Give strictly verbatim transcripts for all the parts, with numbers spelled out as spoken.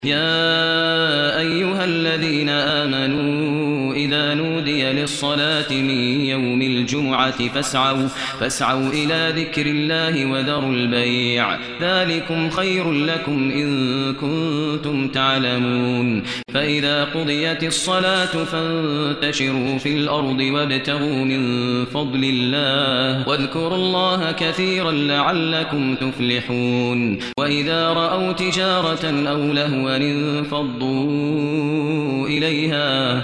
يا أيها الذين آمنوا إذا نودي للصلاة من يوم الجمعة فاسعوا, فاسعوا إلى ذكر الله وذروا البيع ذلكم خير لكم إن كنتم تعلمون. فإذا قضيت الصلاة فانتشروا في الأرض وابتغوا من فضل الله واذكروا الله كثيرا لعلكم تفلحون. وإذا رأوا تجارة أو لهوا انفضوا إليها,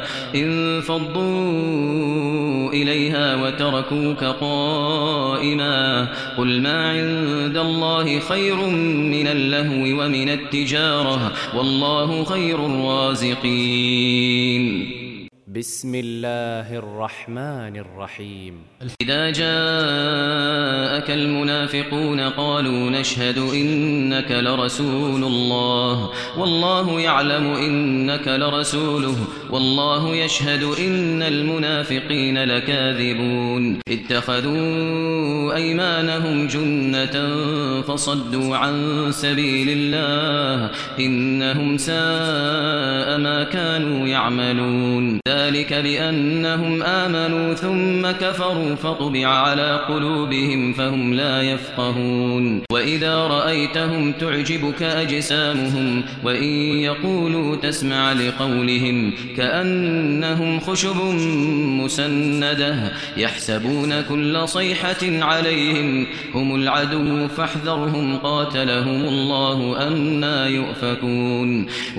انفضوا إليها وتركوك قائما قل ما عند الله خير من اللهو ومن التجارة والله خير الرازقين. بسم الله الرحمن الرحيم. إذا جاءك المنافقون قالوا نشهد إنك لرسول الله والله يعلم إنك لرسوله والله يشهد إن المنافقين لكاذبون. اتخذوا أيمانهم جنة فصدوا عن سبيل الله إنهم ساء ما كانوا يعملون. ذلك بأنهم آمنوا ثم كفروا فطبع على قلوبهم فهم لا يفقهون. وإذا رأيتهم تعجبك أجسامهم وإن يقولوا تسمع لقولهم كأنهم خشب مسندة يحسبون كل صيحة عليهم هم العدو فاحذرهم قاتلهم الله أنى يؤفكون.